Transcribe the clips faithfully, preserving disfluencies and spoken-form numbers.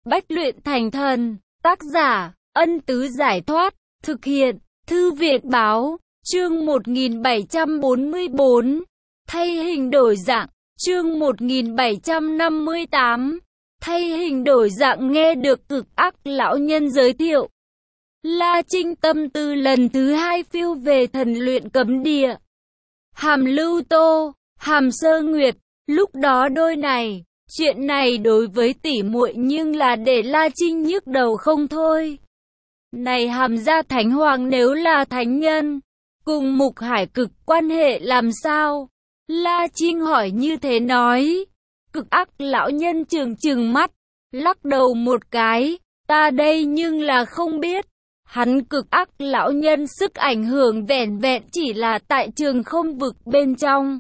Bách luyện thành thần. Tác giả, Ân Tứ Giải Thoát. Thực hiện, Thư viện Báo. Chương một nghìn bảy trăm bốn mươi bốn. Thay hình đổi dạng. Chương một nghìn bảy trăm năm mươi tám. Thay hình đổi dạng. Nghe được Cực Ác lão nhân giới thiệu, La Trinh tâm tư lần thứ hai phiêu về thần luyện cấm địa. Hàm Lưu Tô, Hàm Sơ Nguyệt, lúc đó đôi này, chuyện này đối với tỷ muội nhưng là để La Trinh nhức đầu không thôi. Này Hàm gia thánh hoàng nếu là thánh nhân, cùng Mục Hải Cực quan hệ làm sao? La Trinh hỏi như thế nói. Cực Ác lão nhân trừng trừng mắt, lắc đầu một cái, ta đây nhưng là không biết. Hắn Cực Ác lão nhân sức ảnh hưởng vẻn vẹn chỉ là tại trường không vực bên trong.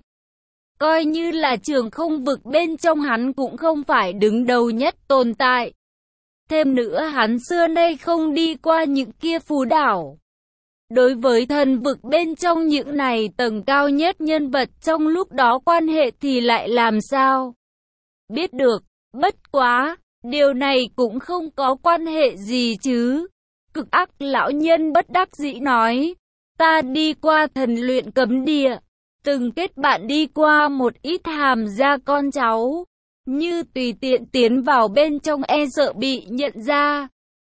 Coi như là trường không vực bên trong hắn cũng không phải đứng đầu nhất tồn tại. Thêm nữa hắn xưa nay không đi qua những kia phù đảo. Đối với thần vực bên trong những này tầng cao nhất nhân vật trong lúc đó quan hệ thì lại làm sao? Biết được, bất quá, điều này cũng không có quan hệ gì chứ. Cực Ác lão nhân bất đắc dĩ nói, ta đi qua thần luyện cấm địa, từng kết bạn đi qua một ít Hàm gia con cháu, như tùy tiện tiến vào bên trong e sợ bị nhận ra.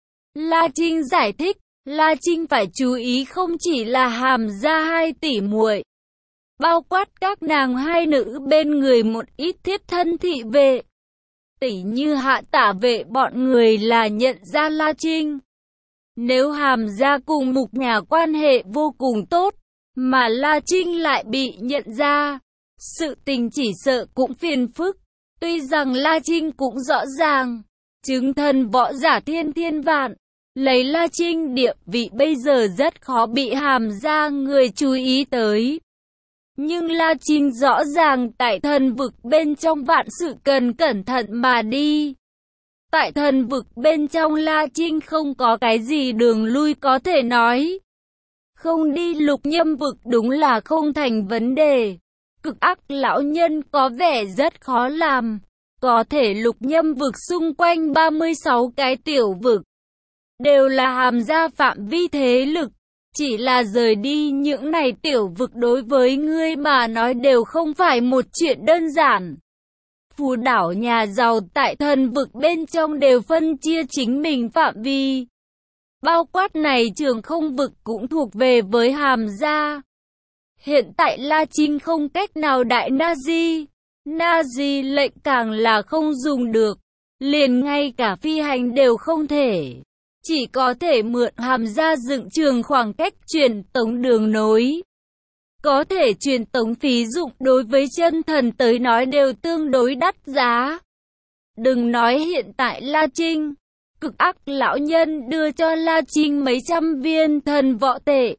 La Trinh giải thích, La Trinh phải chú ý không chỉ là Hàm gia hai tỷ muội, bao quát các nàng hai nữ bên người một ít thiếp thân thị vệ. Tỷ như Hạ Tả vệ bọn người là nhận ra La Trinh. Nếu Hàm gia cùng Mục nhà quan hệ vô cùng tốt, mà La Trinh lại bị nhận ra, sự tình chỉ sợ cũng phiền phức. Tuy rằng La Trinh cũng rõ ràng, chứng thần võ giả thiên thiên vạn, lấy La Trinh địa vị bây giờ rất khó bị Hàm gia người chú ý tới. Nhưng La Trinh rõ ràng tại thần vực bên trong vạn sự cần cẩn thận mà đi. Tại thần vực bên trong La Trinh không có cái gì đường lui có thể nói. Không đi lục nhâm vực đúng là không thành vấn đề. Cực Ác lão nhân có vẻ rất khó làm. Có thể lục nhâm vực xung quanh ba mươi sáu cái tiểu vực, đều là Hàm gia phạm vi thế lực. Chỉ là rời đi những này tiểu vực đối với ngươi mà nói đều không phải một chuyện đơn giản. Phù đảo nhà giàu tại thần vực bên trong đều phân chia chính mình phạm vi. Bao quát này trường không vực cũng thuộc về với Hàm gia. Hiện tại La Trinh không cách nào đại Nazi. Nazi lệnh càng là không dùng được. Liền ngay cả phi hành đều không thể. Chỉ có thể mượn Hàm gia dựng trường khoảng cách truyền tống đường nối. Có thể truyền tống phí dụng đối với chân thần tới nói đều tương đối đắt giá. Đừng nói hiện tại La Trinh, Cực Ác lão nhân đưa cho La Trinh mấy trăm viên thần võ tệ.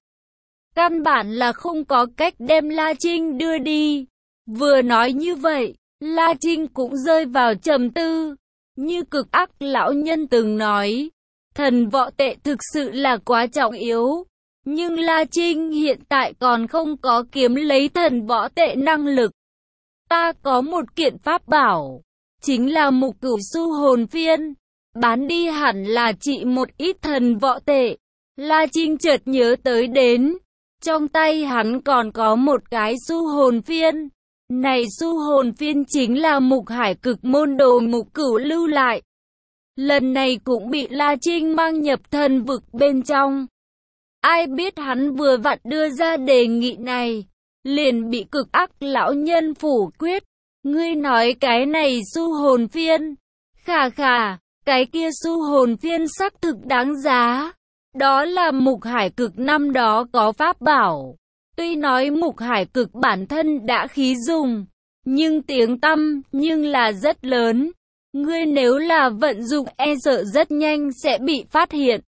Căn bản là không có cách đem La Trinh đưa đi. Vừa nói như vậy, La Trinh cũng rơi vào trầm tư. Như Cực Ác lão nhân từng nói, thần võ tệ thực sự là quá trọng yếu. Nhưng La Trinh hiện tại còn không có kiếm lấy thần võ tệ năng lực. Ta có một kiện pháp bảo, chính là Mục Cửu su hồn phiên. Bán đi hẳn là chỉ một ít thần võ tệ. La Trinh chợt nhớ tới đến, trong tay hắn còn có một cái su hồn phiên. Này su hồn phiên chính là Mục Hải Cực môn đồ Mục Cửu lưu lại. Lần này cũng bị La Trinh mang nhập thần vực bên trong. Ai biết hắn vừa vặn đưa ra đề nghị này, liền bị Cực Ác lão nhân phủ quyết. Ngươi nói cái này su hồn phiên, khà khà, cái kia su hồn phiên xác thực đáng giá. Đó là Mục Hải Cực năm đó có pháp bảo. Tuy nói Mục Hải Cực bản thân đã khí dùng, nhưng tiếng tăm nhưng là rất lớn. Ngươi nếu là vận dụng e sợ rất nhanh sẽ bị phát hiện.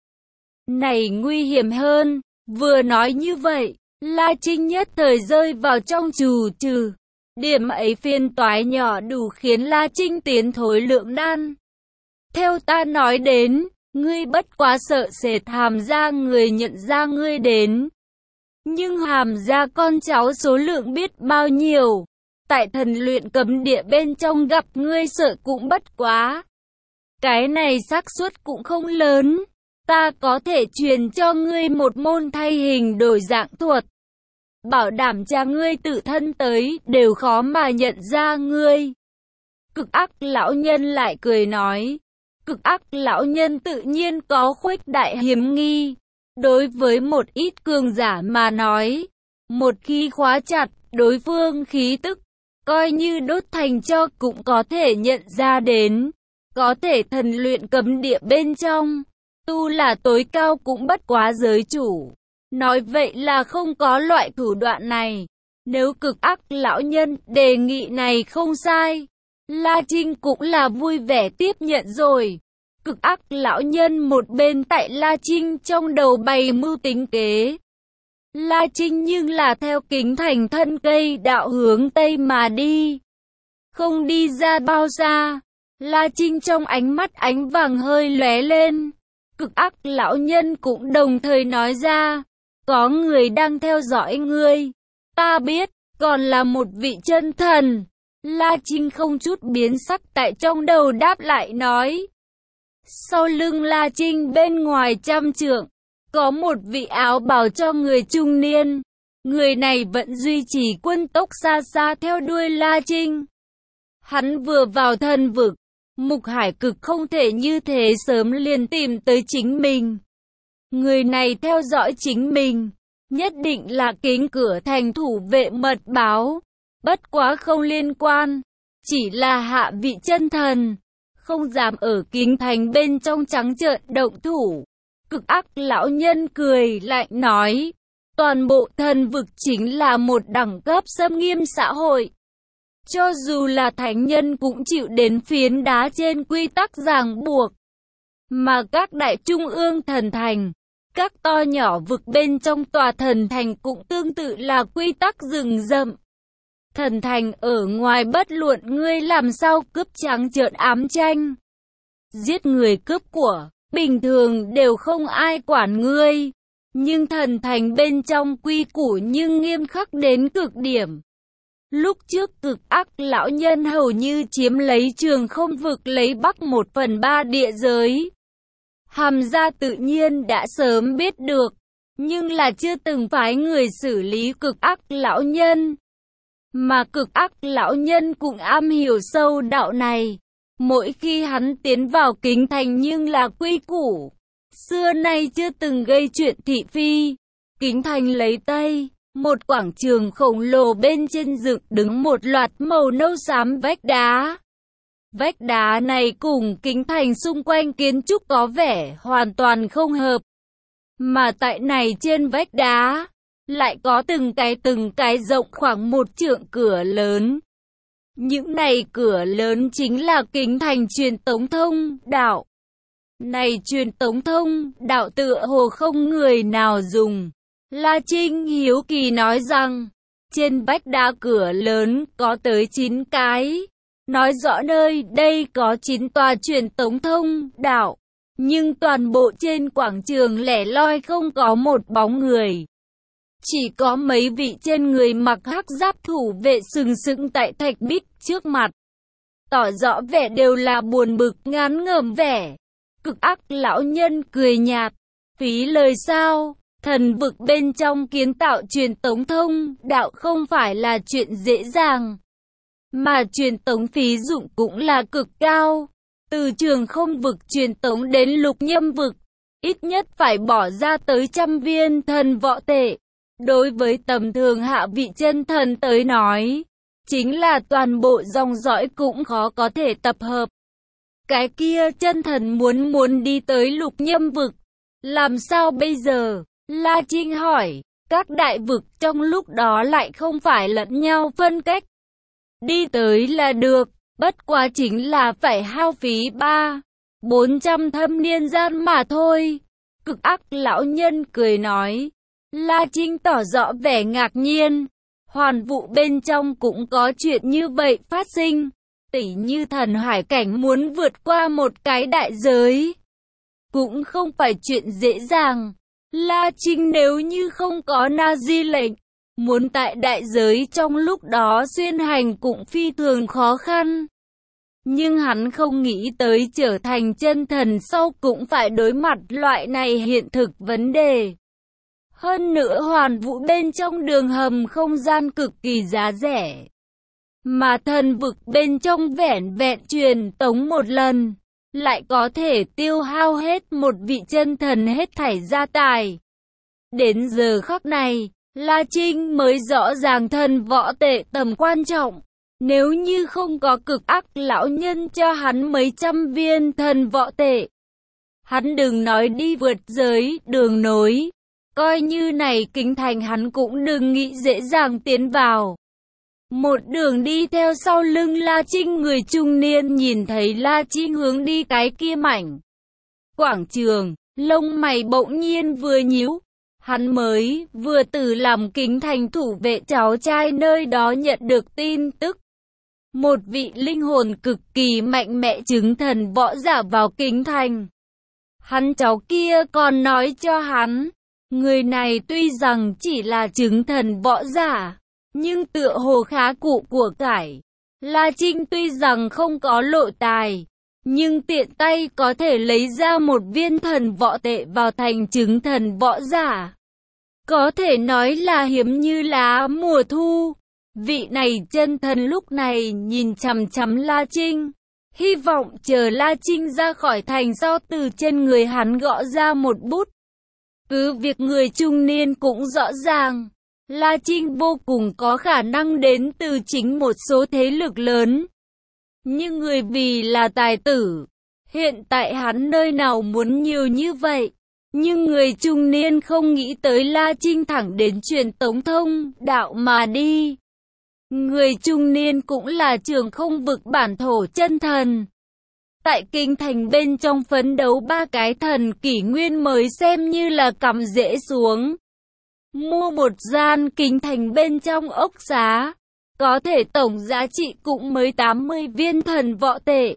Này nguy hiểm hơn. Vừa nói như vậy, La Trinh nhất thời rơi vào trong trù trừ. Điểm ấy phiên toái nhỏ đủ khiến La Trinh tiến thối lượng đan. Theo ta nói đến, ngươi bất quá sợ sệt Hàm gia người nhận ra ngươi đến. Nhưng Hàm gia con cháu số lượng biết bao nhiêu. Tại thần luyện cấm địa bên trong gặp ngươi sợ cũng bất quá. Cái này xác suất cũng không lớn. Ta có thể truyền cho ngươi một môn thay hình đổi dạng thuật. Bảo đảm cha ngươi tự thân tới, đều khó mà nhận ra ngươi. Cực ác lão nhân lại cười nói. Cực ác lão nhân tự nhiên có khuếch đại hiểm nghi. Đối với một ít cường giả mà nói, một khi khóa chặt đối phương khí tức, coi như đốt thành tro cũng có thể nhận ra đến. Có thể thần luyện cấm địa bên trong, tu là tối cao cũng bất quá giới chủ. Nói vậy là không có loại thủ đoạn này. Nếu cực ác lão nhân đề nghị này không sai, La Trinh cũng là vui vẻ tiếp nhận rồi. Cực ác lão nhân một bên tại La Trinh trong đầu bày mưu tính kế. La Trinh nhưng là theo kính thành thân cây đạo hướng Tây mà đi. Không đi ra bao xa, La Trinh trong ánh mắt ánh vàng hơi lóe lên. Cực ác lão nhân cũng đồng thời nói ra, có người đang theo dõi ngươi. Ta biết, còn là một vị chân thần. La Trinh không chút biến sắc tại trong đầu đáp lại nói. Sau lưng La Trinh bên ngoài trăm trượng, có một vị áo bào cho người trung niên. Người này vẫn duy trì quân tốc xa xa theo đuôi La Trinh. Hắn vừa vào thần vực, Mục Hải Cực không thể như thế sớm liền tìm tới chính mình. Người này theo dõi chính mình, nhất định là kính cửa thành thủ vệ mật báo. Bất quá không liên quan, chỉ là hạ vị chân thần, không dám ở kính thành bên trong trắng trợn động thủ. Cực ác lão nhân cười lạnh nói, toàn bộ thần vực chính là một đẳng cấp xâm nghiêm xã hội. Cho dù là thánh nhân cũng chịu đến phiến đá trên quy tắc ràng buộc. Mà các đại trung ương thần thành, các to nhỏ vực bên trong tòa thần thành cũng tương tự là quy tắc rừng rậm. Thần thành ở ngoài bất luận ngươi làm sao cướp trắng trợn ám tranh, giết người cướp của, bình thường đều không ai quản ngươi. Nhưng thần thành bên trong quy củ nhưng nghiêm khắc đến cực điểm. Lúc trước cực ác lão nhân hầu như chiếm lấy Trường Không vực lấy bắc một phần ba địa giới. Hàm gia tự nhiên đã sớm biết được, nhưng là chưa từng phái người xử lý cực ác lão nhân. Mà cực ác lão nhân cũng am hiểu sâu đạo này. Mỗi khi hắn tiến vào kính thành nhưng là quy củ, xưa nay chưa từng gây chuyện thị phi. Kính thành lấy Tây, một quảng trường khổng lồ bên trên dựng đứng một loạt màu nâu xám vách đá. Vách đá này cùng kính thành xung quanh kiến trúc có vẻ hoàn toàn không hợp. Mà tại này trên vách đá, lại có từng cái từng cái rộng khoảng một trượng cửa lớn. Những này cửa lớn chính là kính thành truyền tống thông đạo. Này truyền tống thông đạo tựa hồ không người nào dùng. La Trinh hiếu kỳ nói rằng, trên vách đá cửa lớn có tới chín cái. Nói rõ nơi đây có chín tòa truyền tống thông đạo. Nhưng toàn bộ trên quảng trường lẻ loi không có một bóng người. Chỉ có mấy vị trên người mặc hắc giáp thủ vệ sừng sững tại thạch bích trước mặt. Tỏ rõ vẻ đều là buồn bực ngán ngẩm vẻ. Cực ác lão nhân cười nhạt. Phí lời sao? Thần vực bên trong kiến tạo truyền tống thông đạo không phải là chuyện dễ dàng. Mà truyền tống phí dụng cũng là cực cao. Từ Trường Không vực truyền tống đến Lục Nhâm vực, ít nhất phải bỏ ra tới trăm viên thần võ tệ. Đối với tầm thường hạ vị chân thần tới nói, chính là toàn bộ dòng dõi cũng khó có thể tập hợp. Cái kia chân thần muốn muốn đi tới Lục Nhâm vực, làm sao bây giờ? La Trinh hỏi, các đại vực trong lúc đó lại không phải lẫn nhau phân cách. Đi tới là được, bất quá chính là phải hao phí ba, bốn trăm thâm niên gian mà thôi. Cực ác lão nhân cười nói. La Trinh tỏ rõ vẻ ngạc nhiên. Hoàn vụ bên trong cũng có chuyện như vậy phát sinh. Tỉ như thần hải cảnh muốn vượt qua một cái đại giới, cũng không phải chuyện dễ dàng. La Trinh nếu như không có na di lệnh, muốn tại đại giới trong lúc đó xuyên hành cũng phi thường khó khăn. Nhưng hắn không nghĩ tới trở thành chân thần sau cũng phải đối mặt loại này hiện thực vấn đề. Hơn nữa hoàn vũ bên trong đường hầm không gian cực kỳ giá rẻ. Mà thần vực bên trong vẻn vẹn truyền tống một lần, lại có thể tiêu hao hết một vị chân thần hết thảy gia tài. Đến giờ khắc này, La Trinh mới rõ ràng thần võ tệ tầm quan trọng. Nếu như không có cực ác lão nhân cho hắn mấy trăm viên thần võ tệ, hắn đừng nói đi vượt giới, đường nối. Coi như này kính thành hắn cũng đừng nghĩ dễ dàng tiến vào. Một đường đi theo sau lưng La Trinh, người trung niên nhìn thấy La Trinh hướng đi cái kia mảnh quảng trường, lông mày bỗng nhiên vừa nhíu. Hắn mới vừa từ làm kính thành thủ vệ cháu trai nơi đó nhận được tin tức. Một vị linh hồn cực kỳ mạnh mẽ chứng thần võ giả vào kính thành. Hắn cháu kia còn nói cho hắn, người này tuy rằng chỉ là chứng thần võ giả, nhưng tựa hồ khá cụ của cải. La Trinh tuy rằng không có lộ tài, nhưng tiện tay có thể lấy ra một viên thần võ tệ vào thành chứng thần võ giả. Có thể nói là hiếm như lá mùa thu. Vị này chân thần lúc này nhìn chằm chằm La Trinh, hy vọng chờ La Trinh ra khỏi thành sau từ trên người hắn gõ ra một bút. Cứ việc người trung niên cũng rõ ràng, La Trinh vô cùng có khả năng đến từ chính một số thế lực lớn. Nhưng người vì là tài tử, hiện tại hắn nơi nào muốn nhiều như vậy. Nhưng người trung niên không nghĩ tới La Trinh thẳng đến truyền tống thông đạo mà đi. Người trung niên cũng là trường không vực bản thổ chân thần. Tại kinh thành bên trong phấn đấu ba cái thần kỷ nguyên mới xem như là cắm rễ xuống. Mua một gian kinh thành bên trong ốc xá, có thể tổng giá trị cũng mới tám mươi viên thần võ tệ.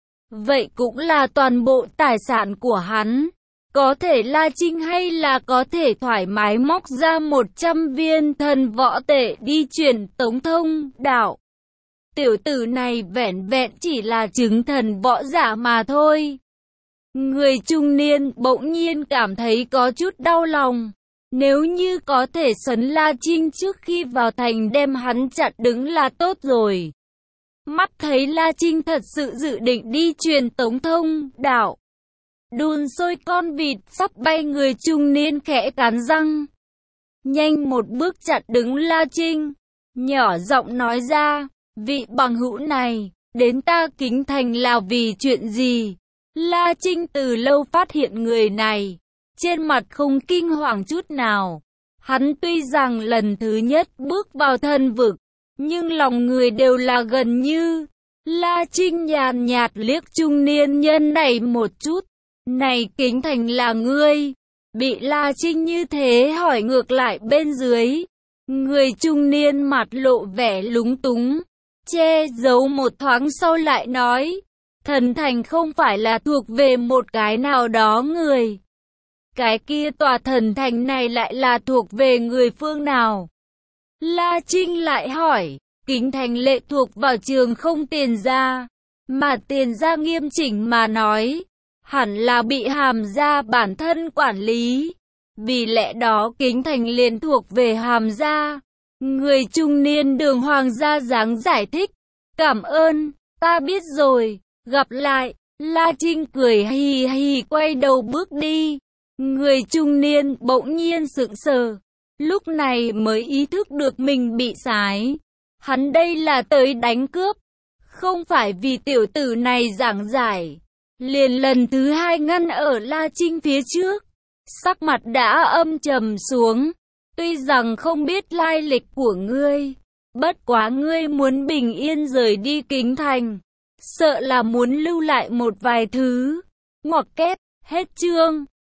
Vậy cũng là toàn bộ tài sản của hắn. Có thể La Trinh hay là có thể thoải mái móc ra một trăm viên thần võ tệ đi truyền tống thông đạo. Tiểu tử này vẻn vẹn chỉ là chứng thần võ giả mà thôi. Người trung niên bỗng nhiên cảm thấy có chút đau lòng. Nếu như có thể sấn La Trinh trước khi vào thành đem hắn chặn đứng là tốt rồi. Mắt thấy La Trinh thật sự dự định đi truyền tống thông đạo. Đun sôi con vịt sắp bay, người trung niên khẽ cắn răng. Nhanh một bước chặn đứng La Trinh. Nhỏ giọng nói ra, vị bằng hữu này, đến ta kính thành là vì chuyện gì? La Trinh từ lâu phát hiện người này, trên mặt không kinh hoàng chút nào. Hắn tuy rằng lần thứ nhất bước vào thần vực, nhưng lòng người đều là gần như. La Trinh nhàn nhạt liếc trung niên nhân này một chút. Này kính thành là ngươi? Bị La Trinh như thế hỏi ngược lại bên dưới. Người trung niên mặt lộ vẻ lúng túng, che giấu một thoáng sau lại nói. Thần thành không phải là thuộc về một cái nào đó người. Cái kia tòa thần thành này lại là thuộc về người phương nào? La Trinh lại hỏi. Kính thành lệ thuộc vào trường không tiền gia, mà tiền gia nghiêm chỉnh mà nói, hẳn là bị Hàm gia bản thân quản lý. Vì lẽ đó kính thành liền thuộc về Hàm gia. Người trung niên đường hoàng gia dáng giải thích. Cảm ơn, ta biết rồi, gặp lại. La Trinh cười hì hì quay đầu bước đi. Người trung niên bỗng nhiên sững sờ, lúc này mới ý thức được mình bị sái. Hắn đây là tới đánh cướp, không phải vì tiểu tử này giảng giải. Liền lần thứ hai ngăn ở La Trinh phía trước, sắc mặt đã âm trầm xuống. Tuy rằng không biết lai lịch của ngươi, bất quá ngươi muốn bình yên rời đi kính thành, sợ là muốn lưu lại một vài thứ. Ngoặc kép, hết chương.